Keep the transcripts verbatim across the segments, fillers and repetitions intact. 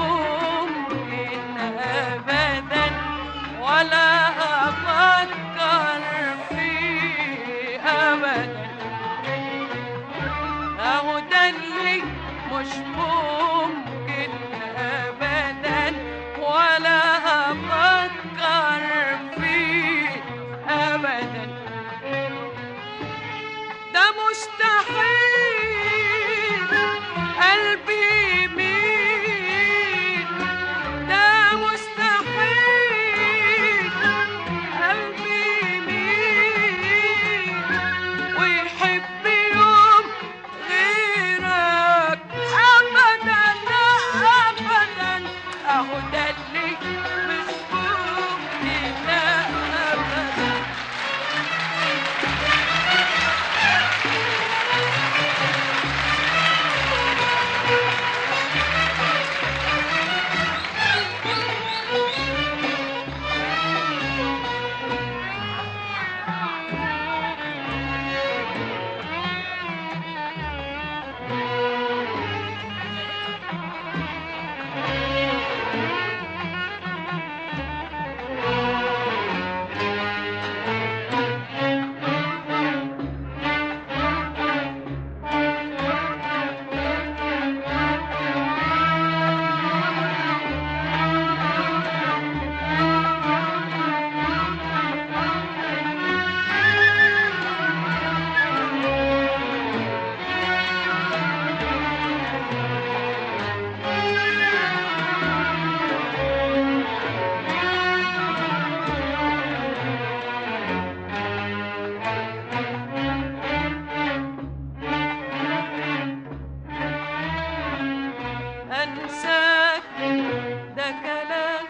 ممكن أبدا ولا أفكر فيه أبدا. أهو ده اللي مش ممكن أبدا ولا أفكر فيه أبدا. ده مستحيل قلبي يميل، ده مستحيل قلبي يميل ويحب يوم غيرك أبدا أبدا. أهو ده اللي مش ممكن أبدا. أنساك ده كلام،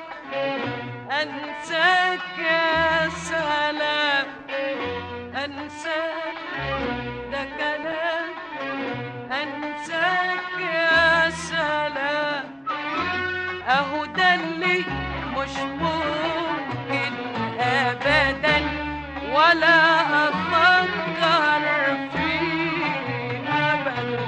أنساك يا سلام، أنساك ده كلام، أنساك يا سلام. أهو ده اللي مش ممكن أبدا ولا أفكر فيه أبدا.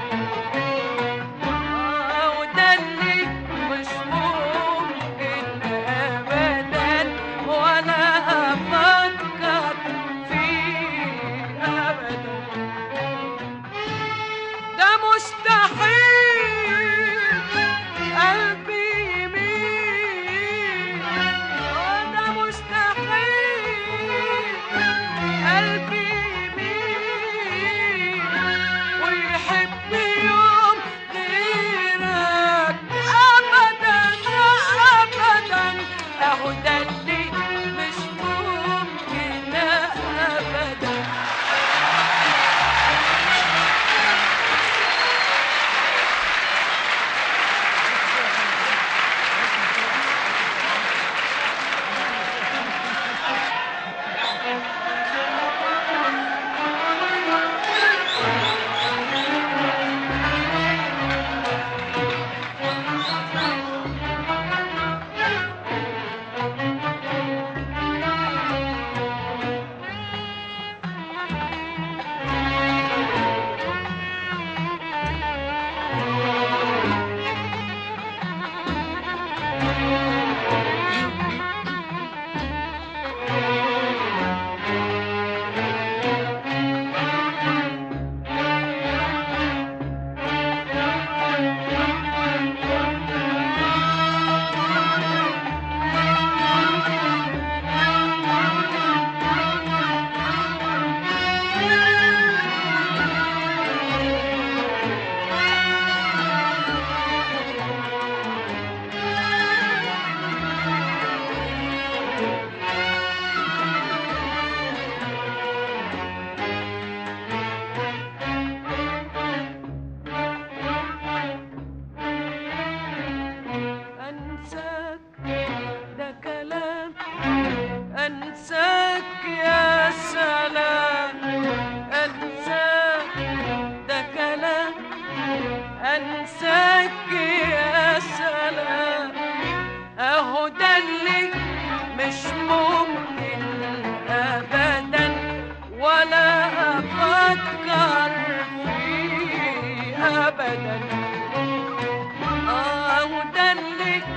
انساك يا سلام، اهو ده اللي مش ممكن ابدا ولا افكر فيه ابدا. اهو ده اللي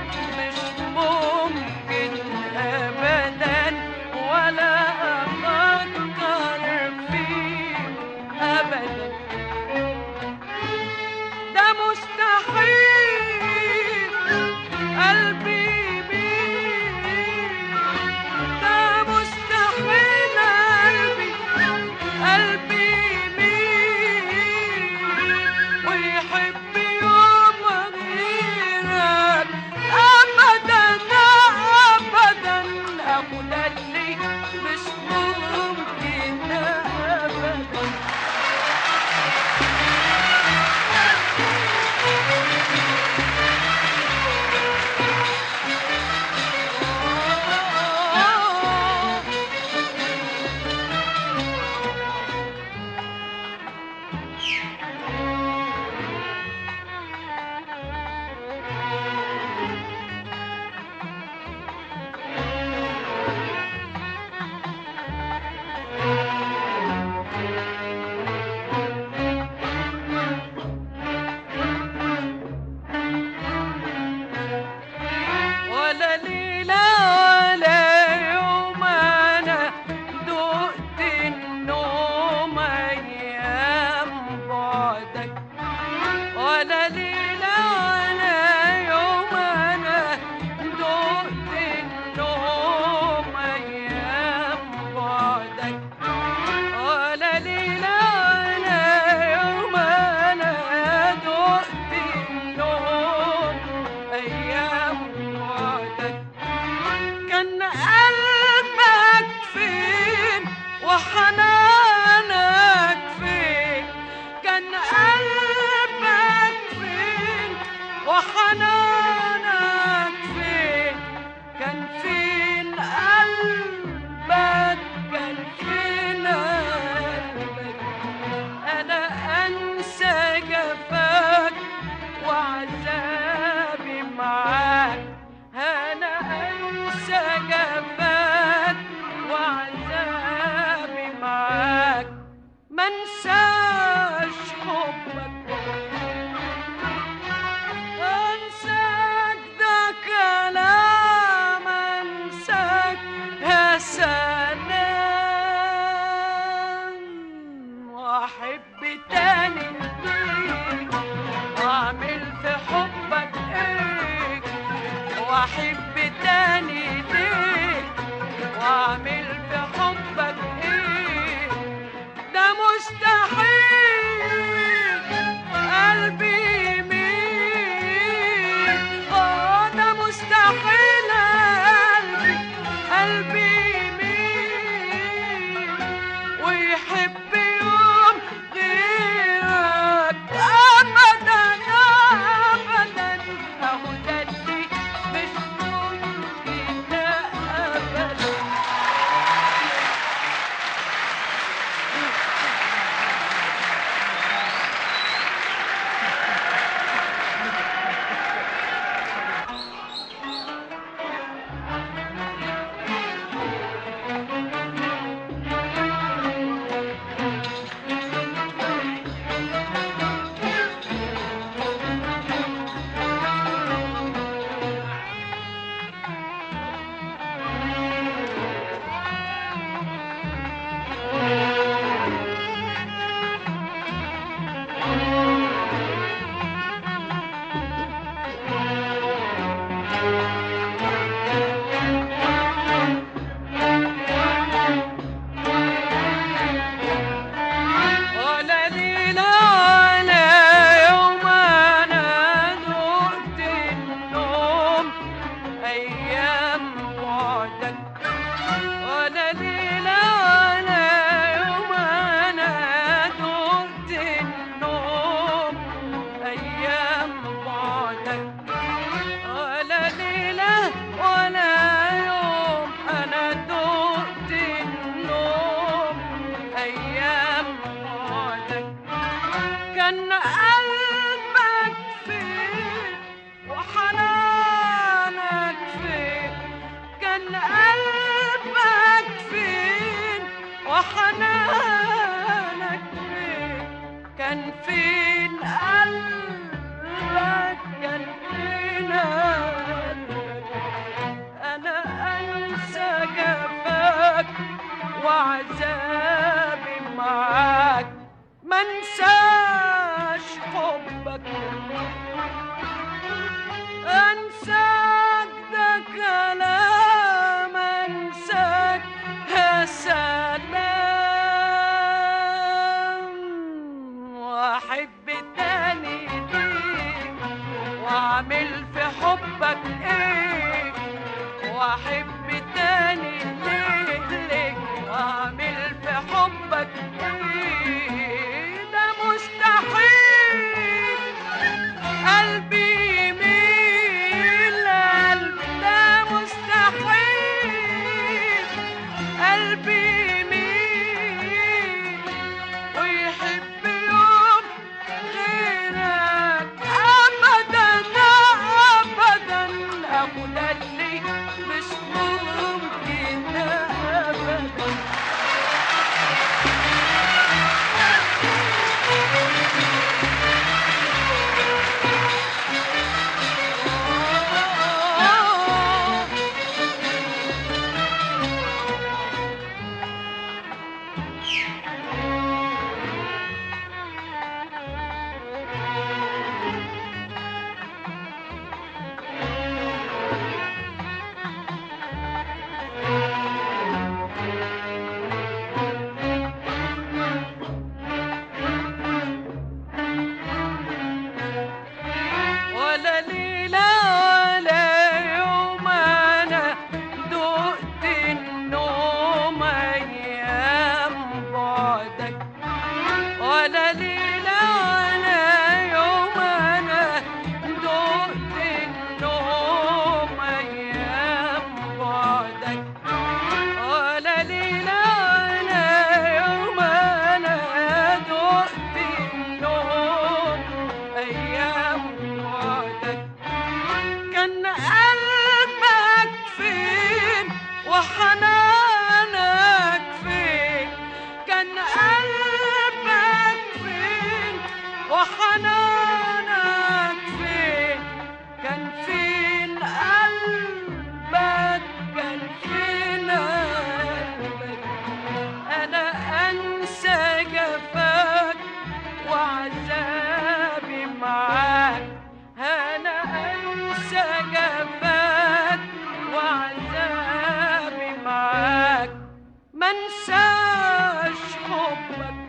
واحب تاني ليه واعمل في حبك ايه؟ ده مستحيل قلبي يميل، اه ده مستحيل قلبي قلبي يميل ويحب يوم غيرك ابدا ابدا. اهو ده اللي مش ممكن ابدا. ولا ليلة ولا يوم أنا ذقت النوم أيام بعدك. ولا ليلة ولا يوم أنا ذقت النوم أيام بعدك. ولا ليلة ولا يوم أنا ذقت النوم أيام بعدك. كان قلبك فين وحنانك فين؟ كان قلبك فين وحنانك فين؟ كان فين قلبك؟ كان فين قلبك؟ أنا أنسى جفاك وعذابي معاك، منساش حبك. أنساك ده كلام، أنساك يا سلام. وأحب تاني ليك وأعمل في حبك إيه؟ وأحب تاني ليك ليك وأعمل في حبك إيه؟ ده مستحيل قلبي يميل، قلبي ده مستحيل قلبي يميل ويحب يوم غيرك ابدا ابدا. اهو ده اللي مش ممكن ابدا. منساش حبك،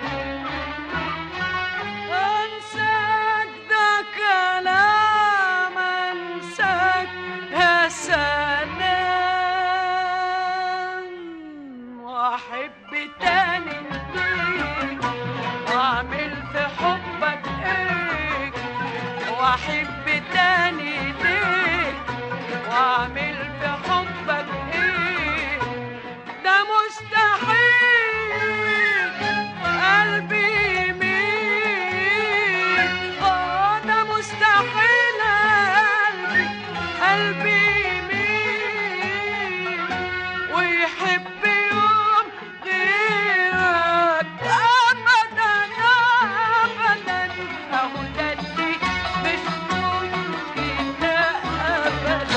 انساك ده كلام، انساك يا سلام، واحب تاني ليك واعمل في حبك ايه، واحب تاني ليك واعمل في حبك ايه، ده مستحيل قلبي يميل، اه ده مستحيل قلبي قلبي يميل ويحب يوم غيرك ابدا ابدا، اهو ده اللي مش ممكن ابدا.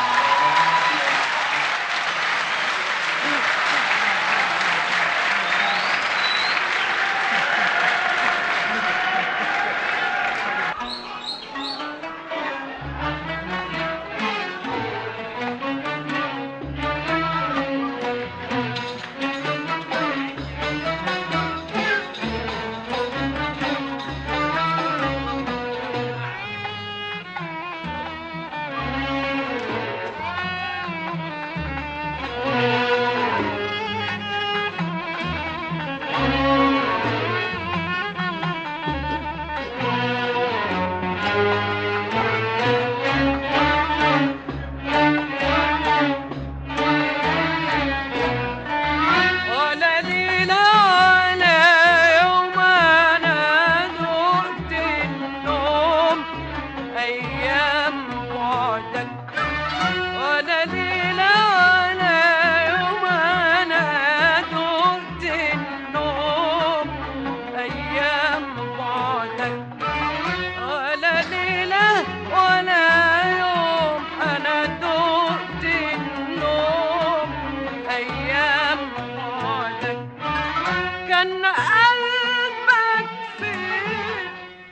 ولا ليلة ولا يوم أنا دقت النوم أيام بعدك، ولا ليلة ولا يوم أنا دقت النوم أيام بعدك، ولا ليلة ولا يوم أنا دقت النوم أيام بعدك، كان قلبك فين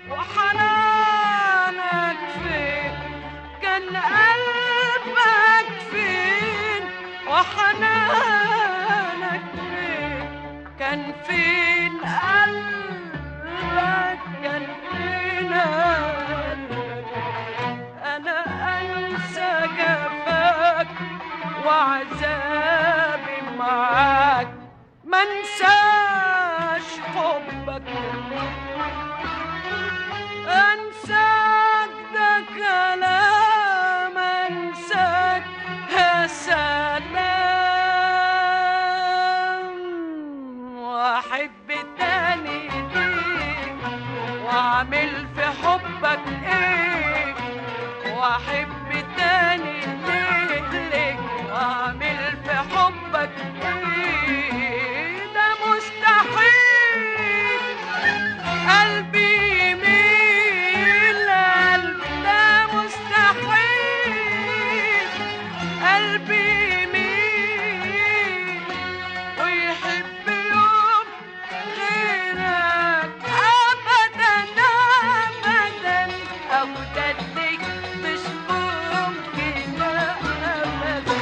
وحنانك فين، كان قلبك فين وحنانك فين، كان فين قلبك، كان فين قلبك، أنا أنسى جفاك وعذابي معاك، منساش حبك، انساك ده كلام، انساك يا سلام، واحب تاني ليك واعمل في حبك ايه، واحب تاني ليك ليك واعمل في حبك ايه، ده مستحيل قلبي يميل، قلبي ده مستحيل قلبي يميل ويحب يوم غيرك ابدا ابدا، او ده اللي مش ممكن ابدا.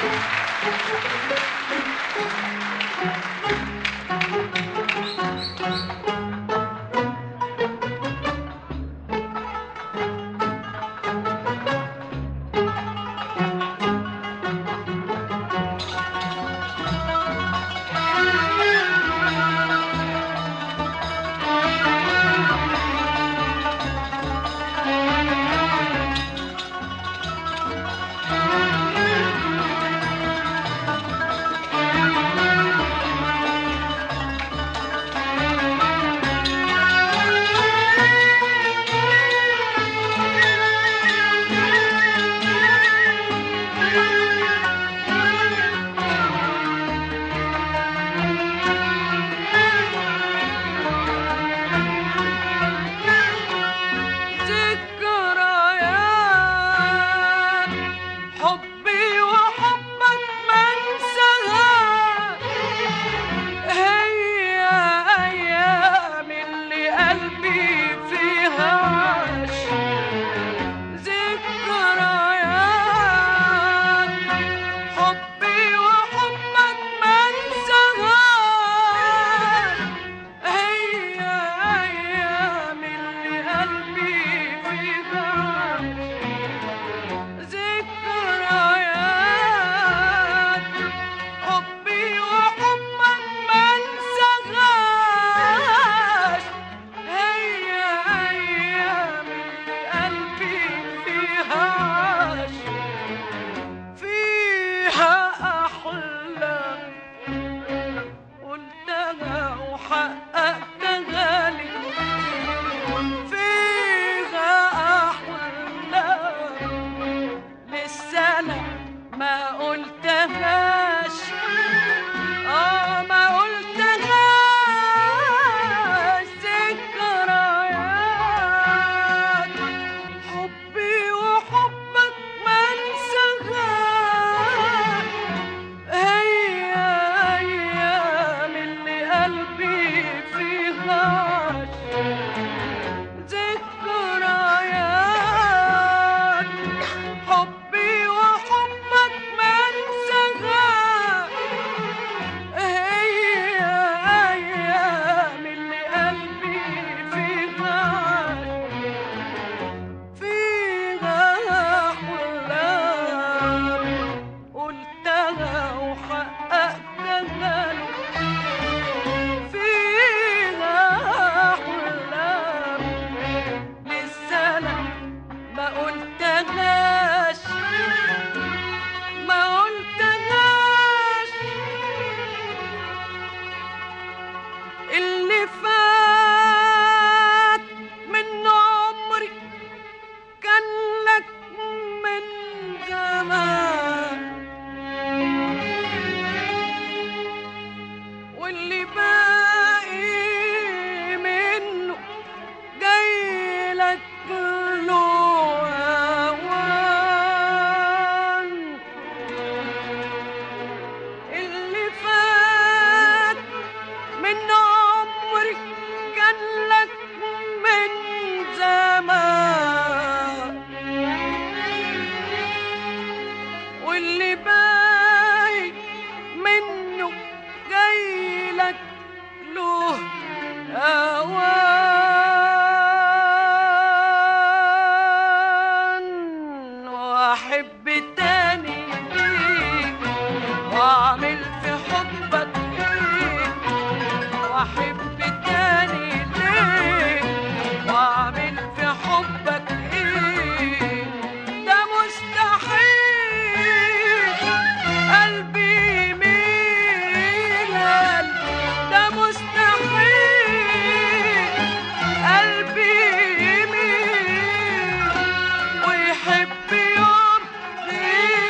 يحب يوم غيرك.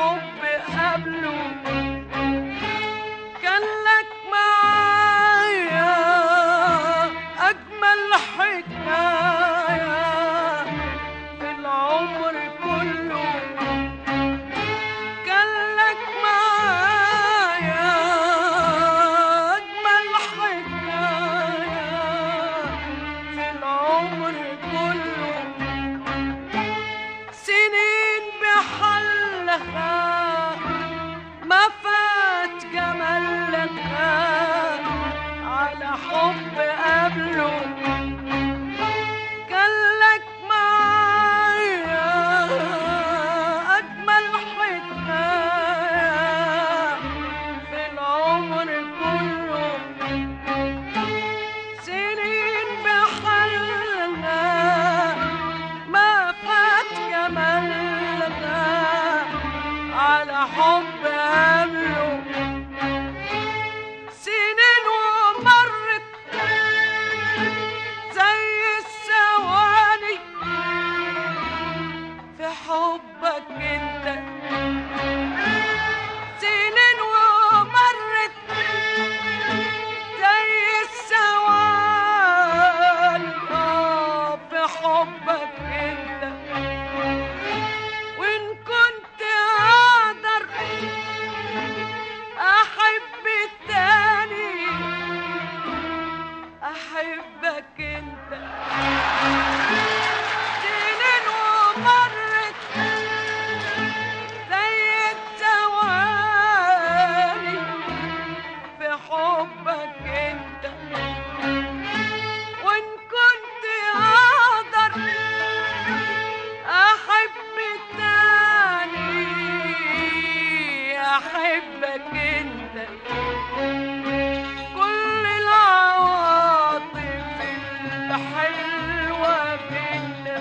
حب قبله. كان لك معايا أجمل حكاية في العمر كله. كان لك معايا أجمل حكاية في العمر كله. سنين بحلها ما فات جمالها على حب قبله. كان لك معايا أجمل حكاية في العمر كله. سنين بحلها ما فات جمالها على حب قبله. سنين ومرت زي الثواني في حبك انت. سنين ومرت زي الثواني آه في حبك انت. وإن كنت أقدر أحب التاني أحبك أنت. سنين ومرت زي الثواني في حبك أنت. وإن كنت أقدر أحب التاني أحبك أنت. كل العواطف الحلوة بينا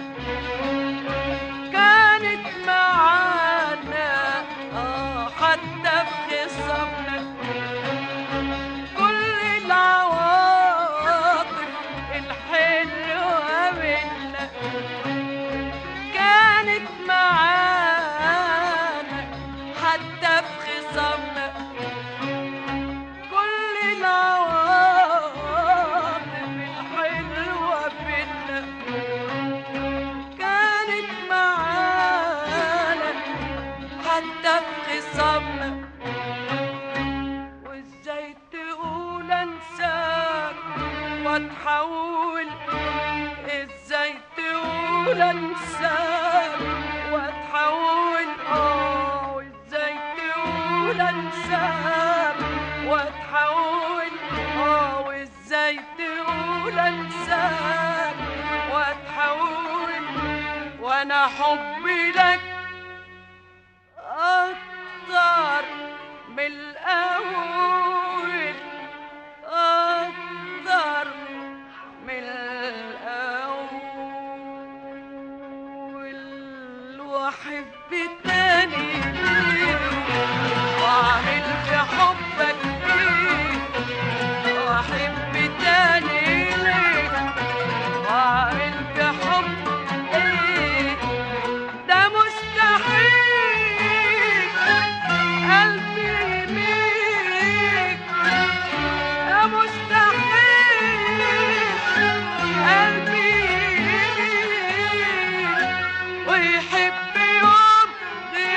كانت معانا آه حتى في خصامنا. كل العواطف الحلوة بينا كانت معانا حتى في خصامنا. كل العواطف الحلوة بينا كانت معانا حتى في خصامنا. وازاي تقول انساك واتحول؟ ازاي تقول انساك واتحول؟ اه وازاي تقول انساك واتحول؟ اه وازاي تقول انساك واتحول؟ وانا حبي لك اكتر من الاول، اكتر من الاول. واحب تاني واعمل في حبك ايه؟ واحب تاني ليه؟ واعمل في حبك ايه؟ ده مستحيل قلبي يميك. ده مستحيل قلبي يميك ويحب يوم غير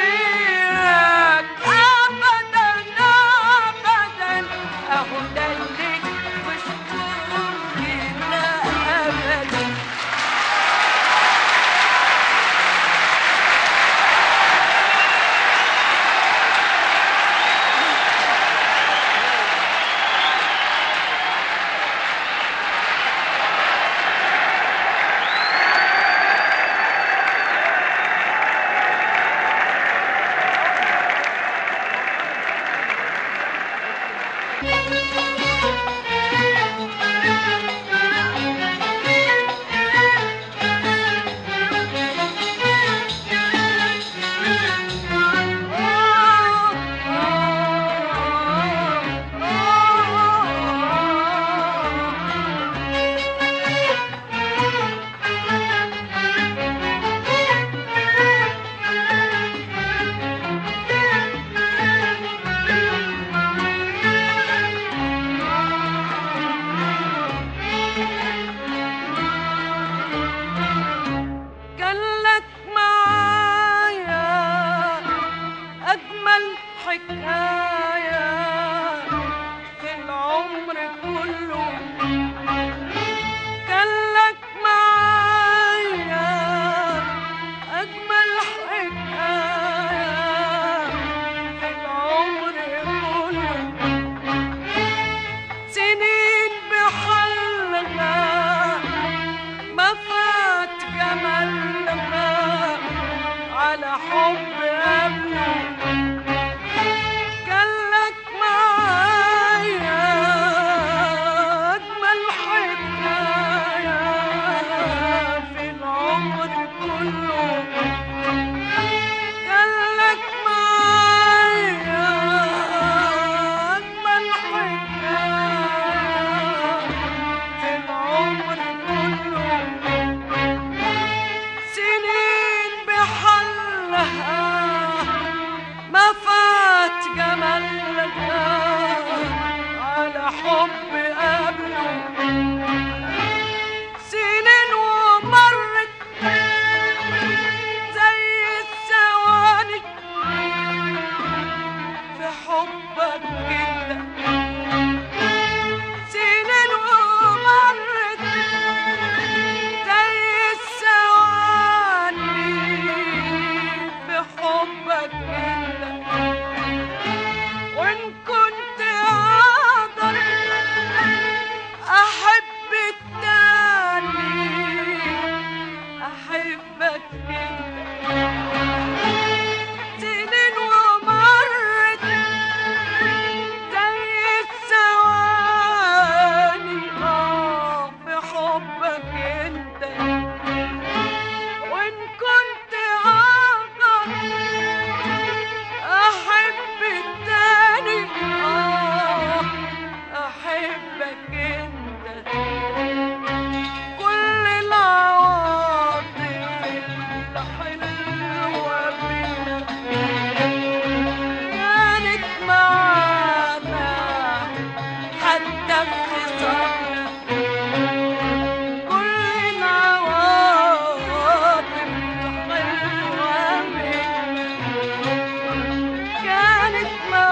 حكاية في العمر كله كان لك معايا أجمل حكاية في العمر كله سنين بحلها ما فات جمالها على حب قبله كان لك معايا أجمل حكاية في العمر كله كان لك معايا أجمل حكاية في العمر كله سنين بحلها ما فات جمالها على حب قبله سنين ومرت زي الثواني في حبك كده سنين ومرت زي الثواني في حبك كده وإن كنت أقدر أحب التاني أحبك كده سنين ومرت زي الثواني آه في حبك أنت وإن كنت أقدر أحب التاني آه أحبك أنت كل العواطف الحلوة بينا كانت معانا حتى في خصامنا كل العواطف الحلوة بينا كانت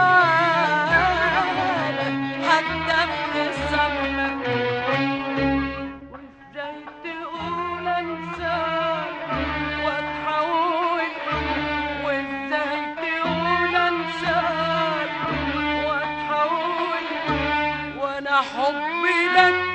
معانا حتى في خصامنا وازاي تقول انساك واتحول وازاي تقول انساك واتحول وانا حبي لك